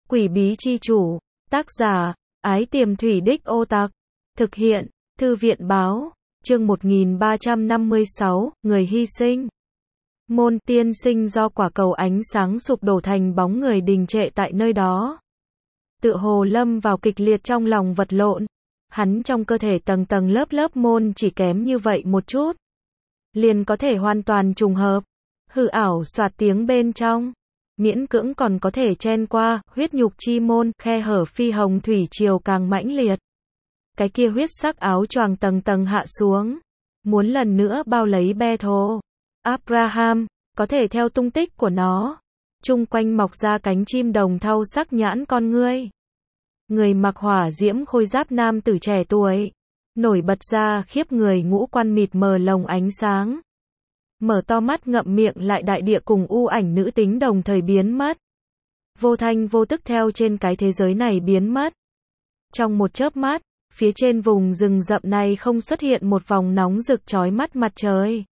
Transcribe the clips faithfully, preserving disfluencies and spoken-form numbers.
Quỷ bí chi chủ, tác giả, Ái Tiềm Thủy Đích Ô Tặc, thực hiện, Thư viện báo, chương một nghìn ba trăm năm mươi sáu, người hy sinh. Môn tiên sinh do quả cầu ánh sáng sụp đổ thành bóng người đình trệ tại nơi đó. Tựa hồ lâm vào kịch liệt trong lòng vật lộn. Hắn trong cơ thể tầng tầng lớp lớp môn chỉ kém như vậy một chút. Liền có thể hoàn toàn trùng hợp. Hư ảo soạt tiếng bên trong. Miễn cưỡng còn có thể chen qua, huyết nhục chi môn, khe hở phi hồng thủy triều càng mãnh liệt. Cái kia huyết sắc áo choàng tầng tầng hạ xuống. Muốn lần nữa bao lấy Bethel. Abraham, có thể theo tung tích của nó. Chung quanh mọc ra cánh chim đồng thau sắc nhãn con ngươi. Người mặc hỏa diễm khôi giáp nam tử trẻ tuổi. Nổi bật ra khiếp người ngũ quan mịt mờ lồng ánh sáng. Mở to mắt ngậm miệng lại đại địa cùng u ảnh nữ tính đồng thời biến mất. Vô thanh vô tức theo trên cái thế giới này biến mất. Trong một chớp mắt, phía trên vùng rừng rậm này không xuất hiện một vòng nóng rực chói mắt mặt trời.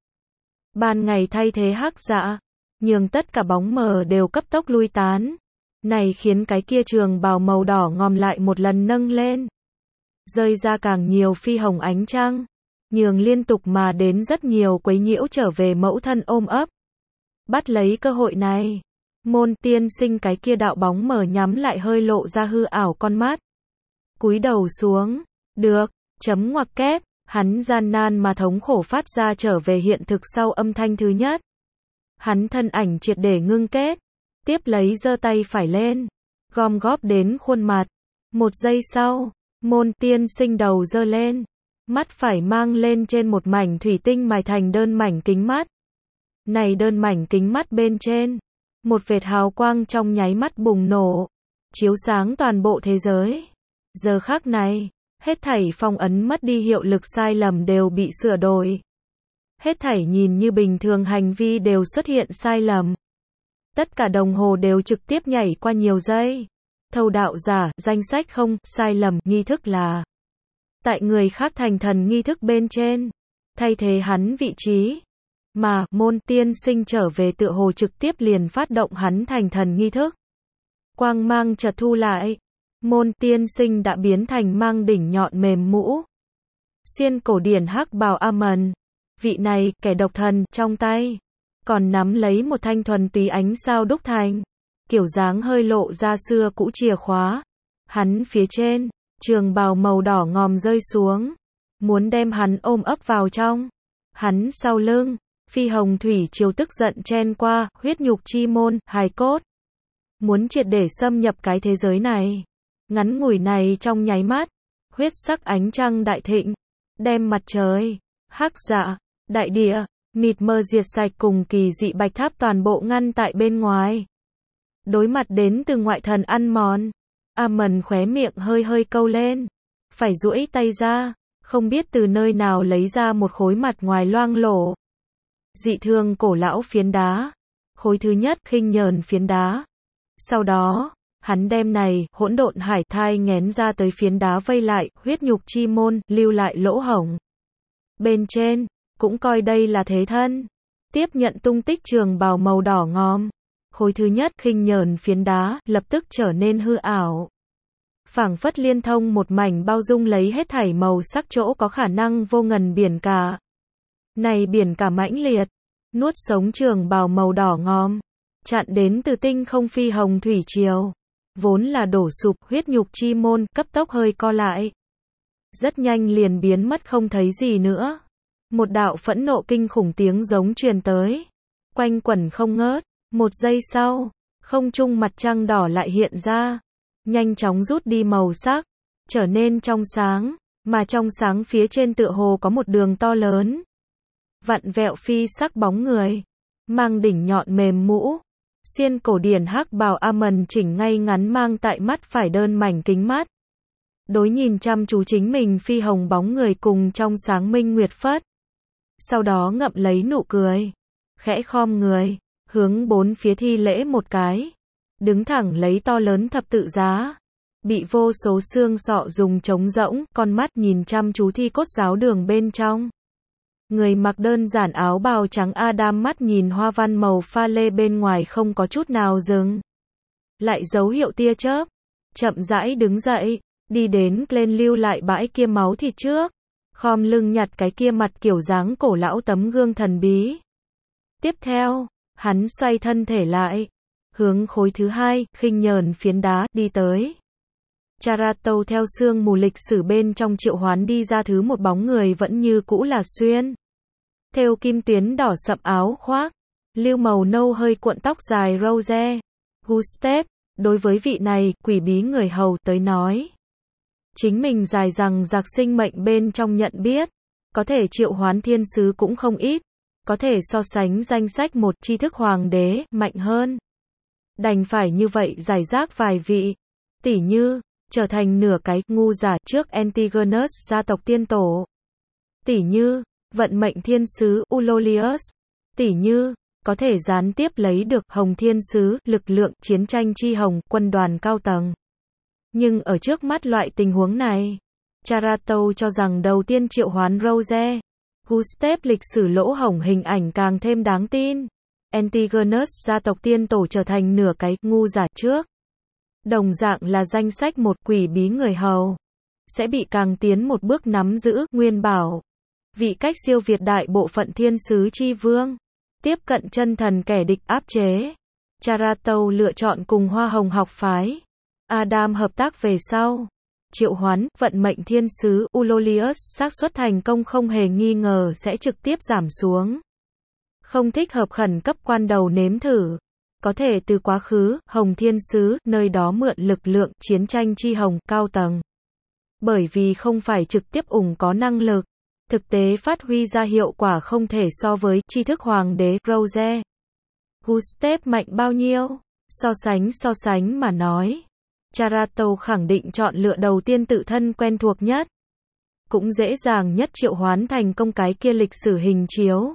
Ban ngày thay thế hắc dạ, nhường tất cả bóng mờ đều cấp tốc lui tán. Này khiến cái kia trường bào màu đỏ ngòm lại một lần nâng lên. Rơi ra càng nhiều phi hồng ánh trăng. Nhường liên tục mà đến rất nhiều quấy nhiễu trở về mẫu thân ôm ấp. Bắt lấy cơ hội này. Môn tiên sinh cái kia đạo bóng mờ nhắm lại hơi lộ ra hư ảo con mắt. Cúi đầu xuống. Được. Chấm ngoặc kép. Hắn gian nan mà thống khổ phát ra trở về hiện thực sau âm thanh thứ nhất. Hắn thân ảnh triệt để ngưng kết. Tiếp lấy giơ tay phải lên. Gom góp đến khuôn mặt. Một giây sau. Môn tiên sinh đầu giơ lên. Mắt phải mang lên trên một mảnh thủy tinh mài thành đơn mảnh kính mắt. Này đơn mảnh kính mắt bên trên. Một vệt hào quang trong nháy mắt bùng nổ. Chiếu sáng toàn bộ thế giới. Giờ khắc này. Hết thảy phong ấn mất đi hiệu lực sai lầm đều bị sửa đổi. Hết thảy nhìn như bình thường hành vi đều xuất hiện sai lầm. Tất cả đồng hồ đều trực tiếp nhảy qua nhiều giây. Thâu đạo giả, danh sách không, sai lầm, nghi thức là. Tại người khác thành thần nghi thức bên trên. Thay thế hắn vị trí. Mà, môn tiên sinh trở về tựa hồ trực tiếp liền phát động hắn thành thần nghi thức. Quang mang chợt thu lại. Môn tiên sinh đã biến thành mang đỉnh nhọn mềm mũ. Xiên cổ điển hắc bào Amen. Vị này, kẻ độc thần, trong tay. Còn nắm lấy một thanh thuần túy ánh sao đúc thành. Kiểu dáng hơi lộ ra xưa cũ chìa khóa. Hắn phía trên, trường bào màu đỏ ngòm rơi xuống. Muốn đem hắn ôm ấp vào trong. Hắn sau lưng, phi hồng thủy triều tức giận chen qua, huyết nhục chi môn, hài cốt. Muốn triệt để xâm nhập cái thế giới này. Ngắn ngủi này trong nháy mắt, huyết sắc ánh trăng đại thịnh, đem mặt trời, hắc dạ, đại địa, mịt mờ diệt sạch cùng kỳ dị bạch tháp toàn bộ ngăn tại bên ngoài. Đối mặt đến từ ngoại thần ăn mòn, Amen khóe miệng hơi hơi câu lên, phải duỗi tay ra, không biết từ nơi nào lấy ra một khối mặt ngoài loang lổ. Dị thường cổ lão phiến đá, khối thứ nhất khinh nhờn phiến đá. Sau đó, hắn đem này, hỗn độn hải thai nghén ra tới phiến đá vây lại, huyết nhục chi môn, lưu lại lỗ hổng. Bên trên, cũng coi đây là thế thân. Tiếp nhận tung tích trường bào màu đỏ ngòm. Khối thứ nhất khinh nhờn phiến đá, lập tức trở nên hư ảo. Phảng phất liên thông một mảnh bao dung lấy hết thảy màu sắc chỗ có khả năng vô ngần biển cả. Này biển cả mãnh liệt, nuốt sống trường bào màu đỏ ngòm. Chặn đến từ tinh không phi hồng thủy triều. Vốn là đổ sụp, huyết nhục chi môn, cấp tốc hơi co lại. Rất nhanh liền biến mất không thấy gì nữa. Một đạo phẫn nộ kinh khủng tiếng giống truyền tới. Quanh quẩn không ngớt. Một giây sau, không trung mặt trăng đỏ lại hiện ra. Nhanh chóng rút đi màu sắc. Trở nên trong sáng. Mà trong sáng phía trên tựa hồ có một đường to lớn. Vặn vẹo phi sắc bóng người. Mang đỉnh nhọn mềm mũ. Xiên cổ điển hắc bào Amen chỉnh ngay ngắn mang tại mắt phải đơn mảnh kính mắt. Đối nhìn chăm chú chính mình phi hồng bóng người cùng trong sáng minh nguyệt phất. Sau đó ngậm lấy nụ cười. Khẽ khom người, hướng bốn phía thi lễ một cái. Đứng thẳng lấy to lớn thập tự giá. Bị vô số xương sọ dùng trống rỗng, con mắt nhìn chăm chú thi cốt giáo đường bên trong. Người mặc đơn giản áo bào trắng Adam mắt nhìn hoa văn màu pha lê bên ngoài không có chút nào dừng. lại dấu hiệu tia chớp, chậm rãi đứng dậy, đi đến lên lưu lại bãi kia máu thịt trước, khom lưng nhặt cái kia mặt kiểu dáng cổ lão tấm gương thần bí. Tiếp theo, hắn xoay thân thể lại, hướng khối thứ hai, khinh nhờn phiến đá, đi tới. Charato theo sương mù lịch sử bên trong triệu hoán đi ra thứ một bóng người vẫn như cũ là xuyên. Thêu kim tuyến đỏ sậm áo khoác, lưu màu nâu hơi cuộn tóc dài rose. Gustav, đối với vị này, quỷ bí người hầu tới nói. Chính mình dài rằng giặc sinh mệnh bên trong nhận biết, có thể triệu hoán thiên sứ cũng không ít, có thể so sánh danh sách một tri thức hoàng đế, mạnh hơn. Đành phải như vậy giải rác vài vị, tỉ như, trở thành nửa cái ngu giả trước Antigonus gia tộc tiên tổ. Tỉ như, vận mệnh thiên sứ Ulolius. Tỉ như, có thể gián tiếp lấy được hồng thiên sứ, lực lượng chiến tranh chi hồng, quân đoàn cao tầng. Nhưng ở trước mắt loại tình huống này, Charato cho rằng đầu tiên triệu hoán Rose, Gustav lịch sử lỗ hổng hình ảnh càng thêm đáng tin. Antigonus gia tộc tiên tổ trở thành nửa cái ngu giả trước. Đồng dạng là danh sách một quỷ bí người hầu, sẽ bị càng tiến một bước nắm giữ nguyên bảo. Vị cách siêu việt đại bộ phận thiên sứ chi vương, tiếp cận chân thần kẻ địch áp chế. Charato lựa chọn cùng Hoa Hồng học phái Adam hợp tác về sau. Triệu hoán, vận mệnh thiên sứ Ulolius, xác suất thành công không hề nghi ngờ sẽ trực tiếp giảm xuống. Không thích hợp khẩn cấp quan đầu nếm thử. Có thể từ quá khứ, Hồng Thiên Sứ, nơi đó mượn lực lượng, chiến tranh chi hồng, cao tầng. Bởi vì không phải trực tiếp ủng có năng lực, thực tế phát huy ra hiệu quả không thể so với tri thức hoàng đế, Rose. Gustav mạnh bao nhiêu? So sánh so sánh mà nói. Charato khẳng định chọn lựa đầu tiên tự thân quen thuộc nhất. Cũng dễ dàng nhất triệu hoán thành công cái kia lịch sử hình chiếu.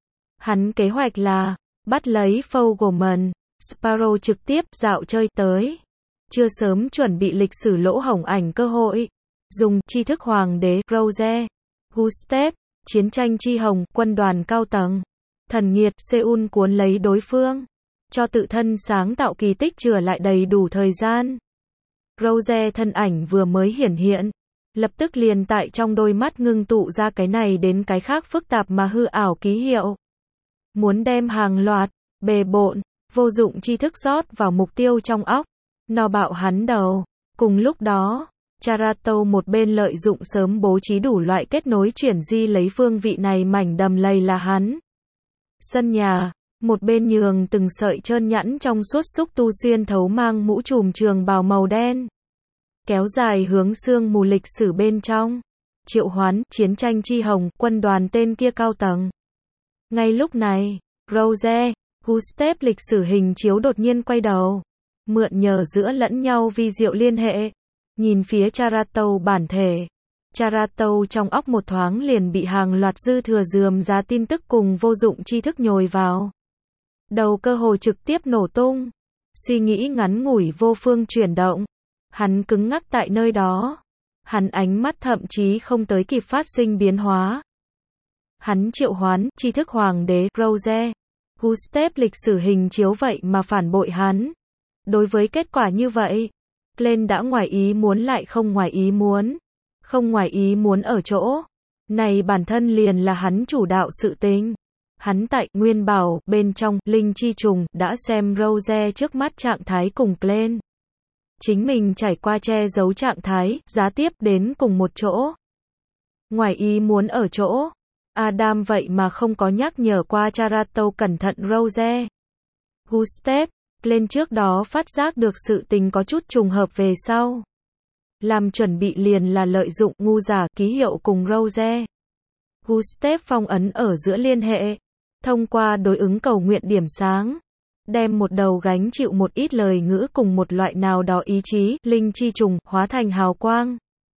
Hắn kế hoạch là bắt lấy Fogelman, Sparrow trực tiếp dạo chơi tới. Chưa sớm chuẩn bị lịch sử lỗ hổng ảnh cơ hội. Dùng tri thức hoàng đế, Rose, Gustav, chiến tranh chi hồng, quân đoàn cao tầng. Thần nghiệt Seoul cuốn lấy đối phương. Cho tự thân sáng tạo kỳ tích chừa lại đầy đủ thời gian. Rose thân ảnh vừa mới hiển hiện. Lập tức liền tại trong đôi mắt ngưng tụ ra cái này đến cái khác phức tạp mà hư ảo ký hiệu. Muốn đem hàng loạt, bề bộn, vô dụng tri thức rót vào mục tiêu trong óc, no bạo hắn đầu. Cùng lúc đó, Charato một bên lợi dụng sớm bố trí đủ loại kết nối chuyển di lấy phương vị này mảnh đầm lầy là hắn. Sân nhà, một bên nhường từng sợi trơn nhẵn trong suốt xúc tu xuyên thấu mang mũ trùm trường bào màu đen. Kéo dài hướng sương mù lịch sử bên trong. Triệu hoán, chiến tranh chi hồng, quân đoàn tên kia cao tầng. Ngay lúc này, Rose, Gustav lịch sử hình chiếu đột nhiên quay đầu. Mượn nhờ giữa lẫn nhau vi diệu liên hệ. Nhìn phía Charato bản thể. Charato trong óc một thoáng liền bị hàng loạt dư thừa dườm ra tin tức cùng vô dụng tri thức nhồi vào. Đầu cơ hồ trực tiếp nổ tung. Suy nghĩ ngắn ngủi vô phương chuyển động. Hắn cứng ngắc tại nơi đó. Hắn ánh mắt thậm chí không tới kịp phát sinh biến hóa. Hắn triệu hoán, tri thức hoàng đế, Rose. Gustav lịch sử hình chiếu vậy mà phản bội hắn. Đối với kết quả như vậy, Glenn đã ngoài ý muốn lại không ngoài ý muốn. Không ngoài ý muốn ở chỗ. Này bản thân liền là hắn chủ đạo sự tình. Hắn tại Nguyên Bảo, bên trong, Linh Chi Trùng, đã xem Rose trước mắt trạng thái cùng Glenn. Chính mình trải qua che giấu trạng thái, giá tiếp đến cùng một chỗ. Ngoài ý muốn ở chỗ. Adam vậy mà không có nhắc nhở qua Charato cẩn thận Rose. Gustav, Glenn trước đó phát giác được sự tình có chút trùng hợp về sau. Làm chuẩn bị liền là lợi dụng ngu giả ký hiệu cùng Rose. Gustav phong ấn ở giữa liên hệ. Thông qua đối ứng cầu nguyện điểm sáng. Đem một đầu gánh chịu một ít lời ngữ cùng một loại nào đó ý chí, linh chi trùng, hóa thành hào quang.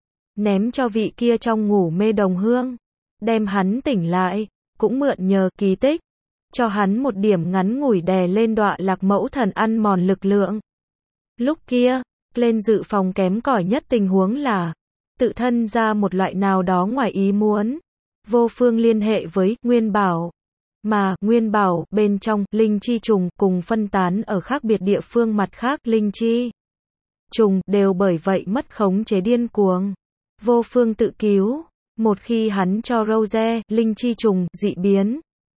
Ném cho vị kia trong ngủ mê đồng hương. Đem hắn tỉnh lại, cũng mượn nhờ kỳ tích. Cho hắn một điểm ngắn ngủi đè lên đọa lạc mẫu thần ăn mòn lực lượng. Lúc kia, lên dự phòng kém cỏi nhất tình huống là tự thân ra một loại nào đó ngoài ý muốn. Vô phương liên hệ với Nguyên Bảo. Mà, nguyên bảo, bên trong, linh chi trùng, cùng phân tán ở khác biệt địa phương mặt khác, linh chi trùng, đều bởi vậy mất khống chế điên cuồng. Vô phương tự cứu. Một khi hắn cho Rose, linh chi trùng, dị biến,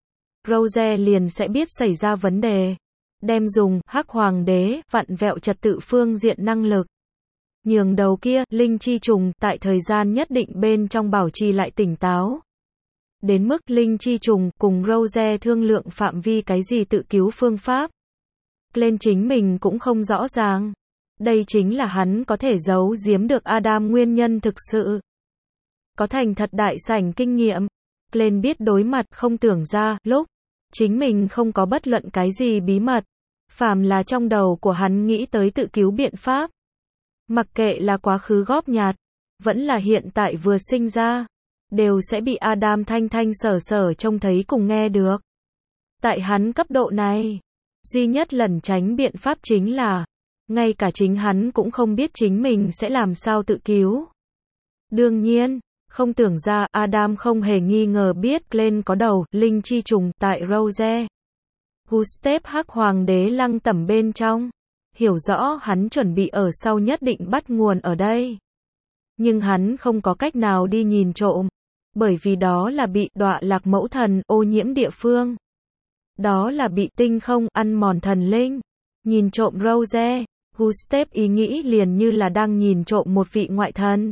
Rose liền sẽ biết xảy ra vấn đề. Đem dùng, hắc hoàng đế, vặn vẹo trật tự phương diện năng lực. Nhường đầu kia, linh chi trùng, tại thời gian nhất định bên trong bảo trì lại tỉnh táo. Đến mức linh chi trùng, cùng Rose thương lượng phạm vi cái gì tự cứu phương pháp. Lên chính mình cũng không rõ ràng. Đây chính là hắn có thể giấu giếm được Adam nguyên nhân thực sự. Có thành thật đại sảnh kinh nghiệm. Lên biết đối mặt, không tưởng ra, lúc chính mình không có bất luận cái gì bí mật. Phàm là trong đầu của hắn nghĩ tới tự cứu biện pháp. Mặc kệ là quá khứ góp nhặt, vẫn là hiện tại vừa sinh ra, đều sẽ bị Adam thanh thanh sở sở trông thấy cùng nghe được. Tại hắn cấp độ này, duy nhất lẩn tránh biện pháp chính là, ngay cả chính hắn cũng không biết chính mình sẽ làm sao tự cứu. Đương nhiên, không tưởng ra, Adam không hề nghi ngờ biết Glenn có đầu, linh chi trùng, tại Rose. Gustav hắc hoàng đế lăng tẩm bên trong. Hiểu rõ hắn chuẩn bị ở sau nhất định bắt nguồn ở đây. Nhưng hắn không có cách nào đi nhìn trộm. Bởi vì đó là bị đọa lạc mẫu thần ô nhiễm địa phương. Đó là bị tinh không ăn mòn thần linh. Nhìn trộm Rose, Gustav ý nghĩ liền như là đang nhìn trộm một vị ngoại thần.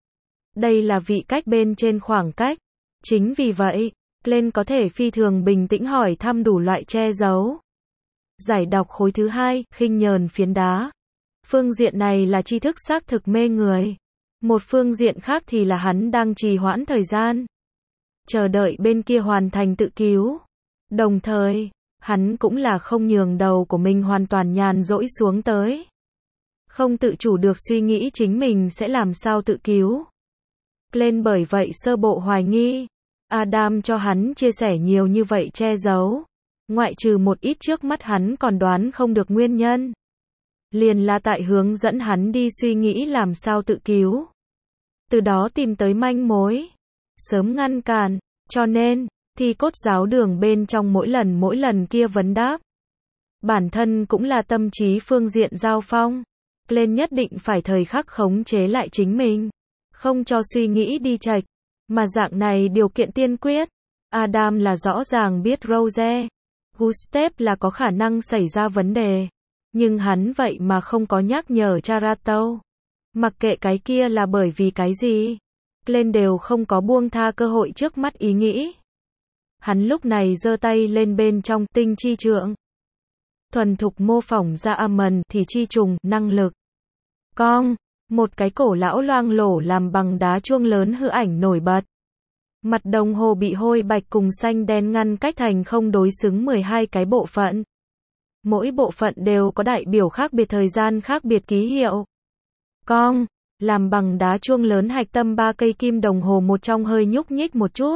Đây là vị cách bên trên khoảng cách. Chính vì vậy, Glenn có thể phi thường bình tĩnh hỏi thăm đủ loại che giấu. Giải đọc khối thứ hai, khinh nhờn phiến đá. Phương diện này là tri thức xác thực mê người. Một phương diện khác thì là hắn đang trì hoãn thời gian. Chờ đợi bên kia hoàn thành tự cứu. Đồng thời, hắn cũng là không nhường đầu của mình hoàn toàn nhàn rỗi xuống tới. Không tự chủ được suy nghĩ chính mình sẽ làm sao tự cứu. Glenn bởi vậy sơ bộ hoài nghi. Adam cho hắn chia sẻ nhiều như vậy che giấu. Ngoại trừ một ít trước mắt hắn còn đoán không được nguyên nhân. Liền là tại hướng dẫn hắn đi suy nghĩ làm sao tự cứu. Từ đó tìm tới manh mối. Sớm ngăn cản. Cho nên, thi cốt giáo đường bên trong mỗi lần mỗi lần kia vấn đáp. Bản thân cũng là tâm trí phương diện giao phong. Glenn nhất định phải thời khắc khống chế lại chính mình. Không cho suy nghĩ đi chệch. Mà dạng này điều kiện tiên quyết. Adam là rõ ràng biết Rose. Gustav là có khả năng xảy ra vấn đề. Nhưng hắn vậy mà không có nhắc nhở Charato. Mặc kệ cái kia là bởi vì cái gì. Glenn đều không có buông tha cơ hội trước mắt ý nghĩ. Hắn lúc này giơ tay lên bên trong tinh chi trượng. Thuần thục mô phỏng ra Amon thì chi trùng, năng lực. Cong, một cái cổ lão loang lổ làm bằng đá chuông lớn hư ảnh nổi bật. Mặt đồng hồ bị hôi bạch cùng xanh đen ngăn cách thành không đối xứng mười hai cái bộ phận. Mỗi bộ phận đều có đại biểu khác biệt thời gian khác biệt ký hiệu. Cong, làm bằng đá chuông lớn hạch tâm ba cây kim đồng hồ một trong hơi nhúc nhích một chút.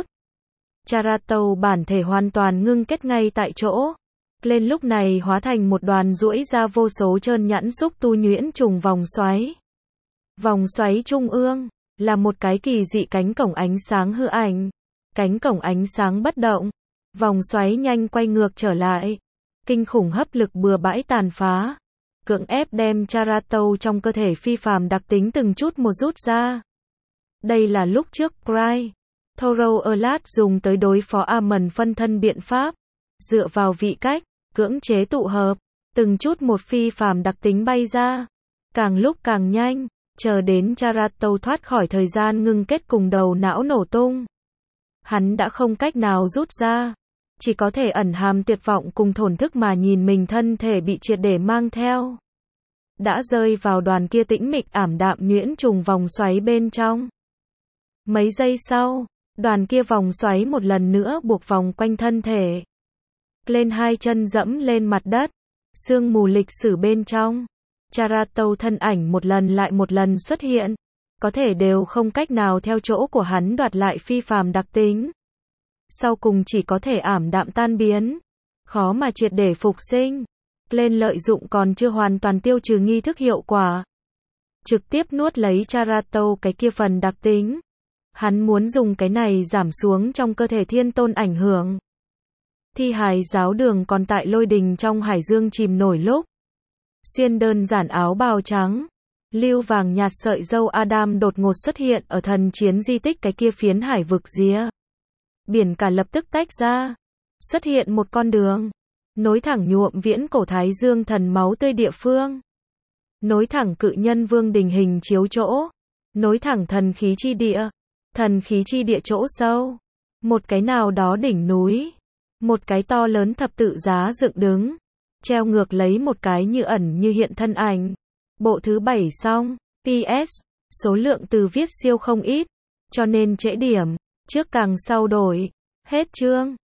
Charato bản thể hoàn toàn ngưng kết ngay tại chỗ. Lên lúc này hóa thành một đoàn duỗi ra vô số trơn nhẵn xúc tu nhuyễn trùng vòng xoáy. Vòng xoáy trung ương là một cái kỳ dị cánh cổng ánh sáng hư ảnh. Cánh cổng ánh sáng bất động. Vòng xoáy nhanh quay ngược trở lại. Kinh khủng hấp lực bừa bãi tàn phá. Cưỡng ép đem Charato trong cơ thể phi phàm đặc tính từng chút một rút ra. Đây là lúc trước Cry, Thoro Erlat dùng tới đối phó Amon phân thân biện pháp. Dựa vào vị cách, cưỡng chế tụ hợp, từng chút một phi phàm đặc tính bay ra. Càng lúc càng nhanh, chờ đến Charato thoát khỏi thời gian ngưng kết cùng đầu não nổ tung. Hắn đã không cách nào rút ra. Chỉ có thể ẩn hàm tuyệt vọng cùng thổn thức mà nhìn mình thân thể bị triệt để mang theo. Đã rơi vào đoàn kia tĩnh mịch ảm đạm nhuyễn trùng vòng xoáy bên trong. Mấy giây sau, đoàn kia vòng xoáy một lần nữa buộc vòng quanh thân thể. Lên hai chân dẫm lên mặt đất. Sương mù lịch sử bên trong. Charato thân ảnh một lần lại một lần xuất hiện. Có thể đều không cách nào theo chỗ của hắn đoạt lại phi phàm đặc tính. Sau cùng chỉ có thể ảm đạm tan biến. Khó mà triệt để phục sinh. Lên lợi dụng còn chưa hoàn toàn tiêu trừ nghi thức hiệu quả. Trực tiếp nuốt lấy Charato cái kia phần đặc tính. Hắn muốn dùng cái này giảm xuống trong cơ thể thiên tôn ảnh hưởng. Thi hài giáo đường còn tại lôi đình trong hải dương chìm nổi lúc. Xuyên đơn giản áo bào trắng, lưu vàng nhạt sợi dâu Adam đột ngột xuất hiện ở thần chiến di tích cái kia phiến hải vực rìa. Biển cả lập tức tách ra. Xuất hiện một con đường. Nối thẳng nhuộm viễn cổ Thái Dương thần máu tươi địa phương. Nối thẳng cự nhân vương đình hình chiếu chỗ. Nối thẳng thần khí chi địa. Thần khí chi địa chỗ sâu. Một cái nào đó đỉnh núi. Một cái to lớn thập tự giá dựng đứng. Treo ngược lấy một cái như ẩn như hiện thân ảnh. Bộ thứ bảy xong. pê ét. Số lượng từ viết siêu không ít. Cho nên trễ điểm. Trước càng sau đổi. Hết chương.